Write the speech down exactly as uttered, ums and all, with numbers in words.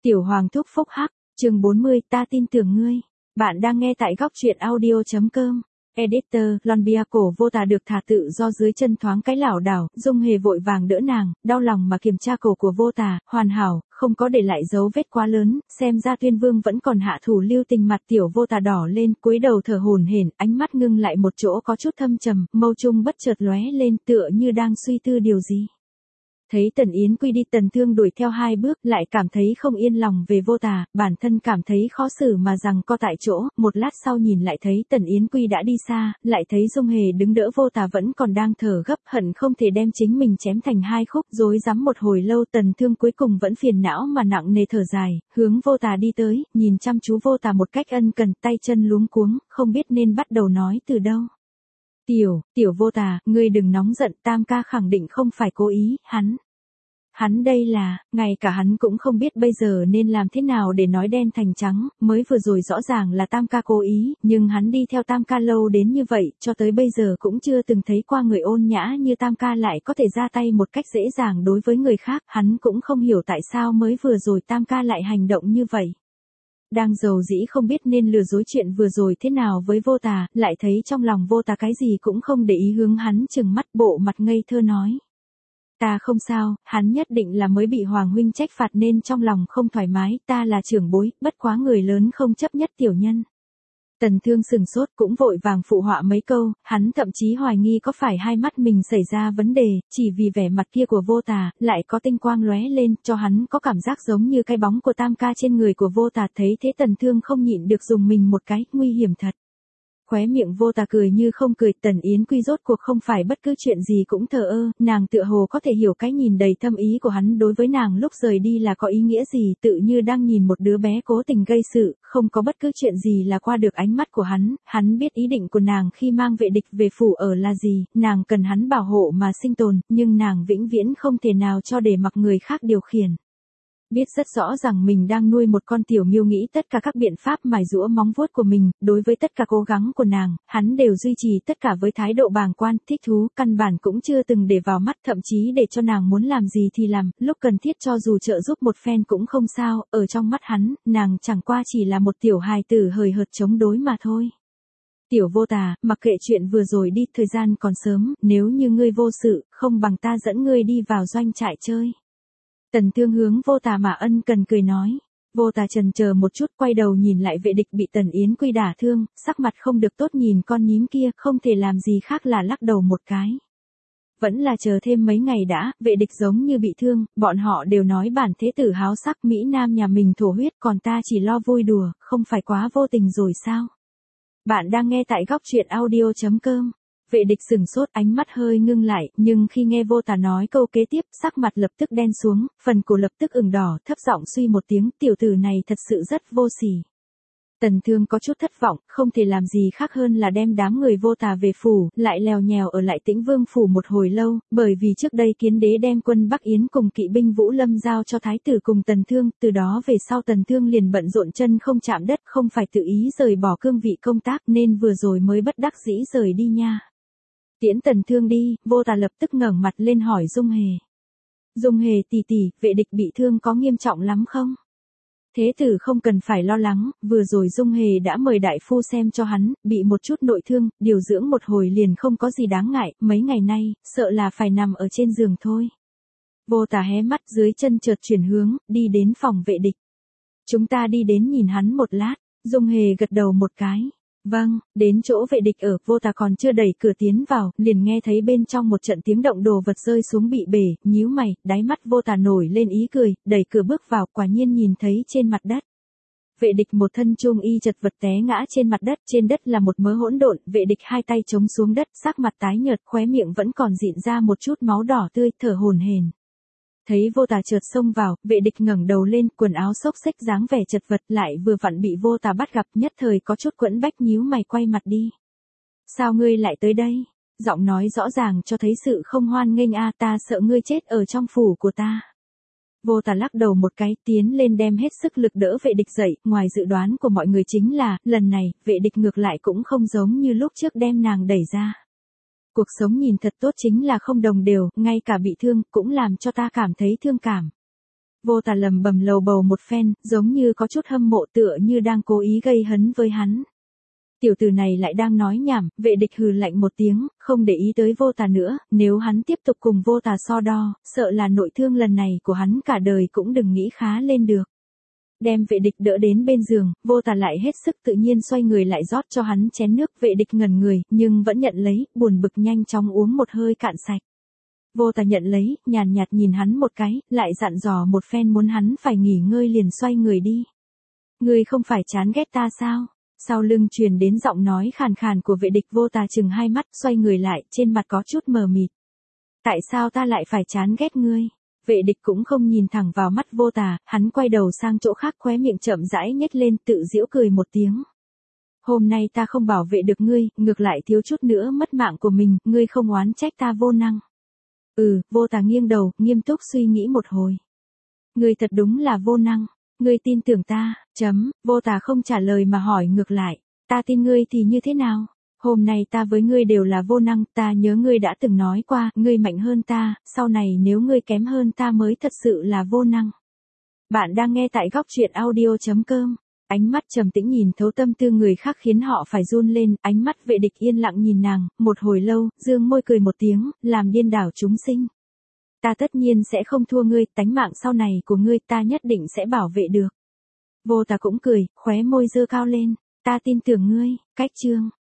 Tiểu Hoàng thúc phúc hắc, chương bốn mươi, ta tin tưởng ngươi. Bạn đang nghe tại góc truyện audio chấm com. Editor, Lon Bia cổ vô tà được thả tự do dưới chân thoáng cái lảo đảo, Dung Hề vội vàng đỡ nàng, đau lòng mà kiểm tra cổ của vô tà, hoàn hảo, không có để lại dấu vết quá lớn, xem ra Tuyên Vương vẫn còn hạ thủ lưu tình. Mặt tiểu vô tà đỏ lên, cúi đầu thở hổn hển, ánh mắt ngưng lại một chỗ có chút thâm trầm, mâu trung bất chợt lóe lên tựa như đang suy tư điều gì. Thấy Tần Yến Quy đi, Tần Thương đuổi theo hai bước, lại cảm thấy không yên lòng về vô tà, bản thân cảm thấy khó xử mà rằng co tại chỗ, một lát sau nhìn lại thấy Tần Yến Quy đã đi xa, lại thấy Dung Hề đứng đỡ vô tà vẫn còn đang thở gấp, hận không thể đem chính mình chém thành hai khúc. Rối rắm một hồi lâu, Tần Thương cuối cùng vẫn phiền não mà nặng nề thở dài, hướng vô tà đi tới, nhìn chăm chú vô tà một cách ân cần, tay chân luống cuống, không biết nên bắt đầu nói từ đâu. Tiểu, tiểu vô tà, ngươi đừng nóng giận, Tam ca khẳng định không phải cố ý, hắn. Hắn đây là, ngay cả hắn cũng không biết bây giờ nên làm thế nào để nói đen thành trắng, mới vừa rồi rõ ràng là Tam ca cố ý, nhưng hắn đi theo Tam ca lâu đến như vậy, cho tới bây giờ cũng chưa từng thấy qua người ôn nhã như Tam ca lại có thể ra tay một cách dễ dàng đối với người khác, hắn cũng không hiểu tại sao mới vừa rồi Tam ca lại hành động như vậy. Đang dầu dĩ không biết nên lừa dối chuyện vừa rồi thế nào với vô tà, lại thấy trong lòng vô tà cái gì cũng không để ý, hướng hắn chừng mắt, bộ mặt ngây thơ nói. Ta không sao, hắn nhất định là mới bị Hoàng huynh trách phạt nên trong lòng không thoải mái, ta là trưởng bối, bất quá người lớn không chấp nhất tiểu nhân. Tần Thương sừng sốt cũng vội vàng phụ họa mấy câu, hắn thậm chí hoài nghi có phải hai mắt mình xảy ra vấn đề, chỉ vì vẻ mặt kia của vô tà, lại có tinh quang lóe lên, cho hắn có cảm giác giống như cái bóng của Tam ca trên người của vô tà. Thấy thế Tần Thương không nhịn được dùng mình một cái, nguy hiểm thật. Khóe miệng vô tà cười như không cười. Tần Yến Quy rốt cuộc không phải bất cứ chuyện gì cũng thờ ơ, nàng tựa hồ có thể hiểu cái nhìn đầy thâm ý của hắn đối với nàng lúc rời đi là có ý nghĩa gì, tự như đang nhìn một đứa bé cố tình gây sự, không có bất cứ chuyện gì là qua được ánh mắt của hắn. Hắn biết ý định của nàng khi mang vệ địch về phủ ở là gì, nàng cần hắn bảo hộ mà sinh tồn, nhưng nàng vĩnh viễn không thể nào cho để mặc người khác điều khiển. Biết rất rõ rằng mình đang nuôi một con tiểu miêu, nghĩ tất cả các biện pháp mài giũa móng vuốt của mình, đối với tất cả cố gắng của nàng, hắn đều duy trì tất cả với thái độ bàng quan, thích thú, căn bản cũng chưa từng để vào mắt, thậm chí để cho nàng muốn làm gì thì làm, lúc cần thiết cho dù trợ giúp một phen cũng không sao, ở trong mắt hắn, nàng chẳng qua chỉ là một tiểu hài tử hời hợt chống đối mà thôi. Tiểu vô tà, mặc kệ chuyện vừa rồi đi, thời gian còn sớm, nếu như ngươi vô sự, không bằng ta dẫn ngươi đi vào doanh trại chơi. Tần Thương hướng vô tà mà ân cần cười nói. Vô tà chần chờ một chút, quay đầu nhìn lại vệ địch bị Tần Yến Quy đả thương, sắc mặt không được tốt, nhìn con nhím kia, không thể làm gì khác là lắc đầu một cái. Vẫn là chờ thêm mấy ngày đã, vệ địch giống như bị thương, bọn họ đều nói bản thế tử háo sắc, Mỹ Nam nhà mình thổ huyết, còn ta chỉ lo vui đùa, không phải quá vô tình rồi sao? Bạn đang nghe tại góc truyện audio chấm com. Vệ địch sừng sốt, ánh mắt hơi ngưng lại, nhưng khi nghe vô tà nói câu kế tiếp, sắc mặt lập tức đen xuống, phần cổ lập tức ửng đỏ, thấp giọng suy một tiếng, tiểu tử này thật sự rất vô sỉ. Tần Thương có chút thất vọng, không thể làm gì khác hơn là đem đám người vô tà về phủ, lại lèo nhèo ở lại Tĩnh Vương phủ một hồi lâu, bởi vì trước đây Kiến Đế đem quân Bắc Yến cùng kỵ binh Vũ Lâm giao cho thái tử cùng Tần Thương, từ đó về sau Tần Thương liền bận rộn chân không chạm đất, không phải tự ý rời bỏ cương vị công tác nên vừa rồi mới bất đắc dĩ rời đi nha. Tiễn Tần Thương đi, vô tà lập tức ngẩng mặt lên hỏi Dung Hề. Dung Hề tỷ tỷ, vệ địch bị thương có nghiêm trọng lắm không? Thế tử không cần phải lo lắng, vừa rồi Dung Hề đã mời đại phu xem cho hắn, bị một chút nội thương, điều dưỡng một hồi liền không có gì đáng ngại, mấy ngày nay, sợ là phải nằm ở trên giường thôi. Vô tà hé mắt, dưới chân chợt chuyển hướng, đi đến phòng vệ địch. Chúng ta đi đến nhìn hắn một lát. Dung Hề gật đầu một cái. Vâng, đến chỗ vệ địch ở, vô tà còn chưa đẩy cửa tiến vào, liền nghe thấy bên trong một trận tiếng động, đồ vật rơi xuống bị bể, nhíu mày, đáy mắt vô tà nổi lên ý cười, đẩy cửa bước vào, quả nhiên nhìn thấy trên mặt đất. Vệ địch một thân trung y chật vật té ngã trên mặt đất, trên đất là một mớ hỗn độn, vệ địch hai tay chống xuống đất, sắc mặt tái nhợt, khóe miệng vẫn còn dịn ra một chút máu đỏ tươi, thở hổn hển. Thấy vô tà chợt xông vào, vệ địch ngẩng đầu lên, quần áo xốc xếch dáng vẻ chật vật, lại vừa vặn bị vô tà bắt gặp, nhất thời có chút quẫn bách, nhíu mày quay mặt đi. Sao ngươi lại tới đây? Giọng nói rõ ràng cho thấy sự không hoan nghênh. A, ta sợ ngươi chết ở trong phủ của ta. Vô tà lắc đầu một cái, tiến lên đem hết sức lực đỡ vệ địch dậy, ngoài dự đoán của mọi người chính là, lần này, vệ địch ngược lại cũng không giống như lúc trước đem nàng đẩy ra. Cuộc sống nhìn thật tốt chính là không đồng đều, ngay cả bị thương, cũng làm cho ta cảm thấy thương cảm. Vô Tà lầm bầm lầu bầu một phen, giống như có chút hâm mộ tựa như đang cố ý gây hấn với hắn. Tiểu tử này lại đang nói nhảm, Vệ Địch hừ lạnh một tiếng, không để ý tới Vô Tà nữa, nếu hắn tiếp tục cùng Vô Tà so đo, sợ là nội thương lần này của hắn cả đời cũng đừng nghĩ khá lên được. Đem Vệ Địch đỡ đến bên giường, Vô Tà lại hết sức tự nhiên xoay người lại rót cho hắn chén nước. Vệ Địch ngẩn người, nhưng vẫn nhận lấy, buồn bực nhanh chóng uống một hơi cạn sạch. Vô Tà nhận lấy, nhàn nhạt nhìn hắn một cái, lại dặn dò một phen muốn hắn phải nghỉ ngơi liền xoay người đi. Ngươi không phải chán ghét ta sao? Sau lưng truyền đến giọng nói khàn khàn của Vệ Địch. Vô Tà chừng hai mắt, xoay người lại, trên mặt có chút mờ mịt. Tại sao ta lại phải chán ghét ngươi? Vệ Địch cũng không nhìn thẳng vào mắt Vô Tà, hắn quay đầu sang chỗ khác, khóe miệng chậm rãi nhếch lên, tự giễu cười một tiếng. Hôm nay ta không bảo vệ được ngươi, ngược lại thiếu chút nữa mất mạng của mình, ngươi không oán trách ta vô năng. Ừ, Vô Tà nghiêng đầu, nghiêm túc suy nghĩ một hồi. Ngươi thật đúng là vô năng, ngươi tin tưởng ta, chấm, Vô Tà không trả lời mà hỏi ngược lại, ta tin ngươi thì như thế nào? Hôm nay ta với ngươi đều là vô năng, ta nhớ ngươi đã từng nói qua, ngươi mạnh hơn ta, sau này nếu ngươi kém hơn ta mới thật sự là vô năng. Bạn đang nghe tại góc truyện audio chấm com. Ánh mắt trầm tĩnh nhìn thấu tâm tư người khác khiến họ phải run lên, ánh mắt Vệ Địch yên lặng nhìn nàng, một hồi lâu, dương môi cười một tiếng, làm điên đảo chúng sinh. Ta tất nhiên sẽ không thua ngươi, tánh mạng sau này của ngươi ta nhất định sẽ bảo vệ được. Vô Tà cũng cười, khóe môi giơ cao lên, ta tin tưởng ngươi, cách chương.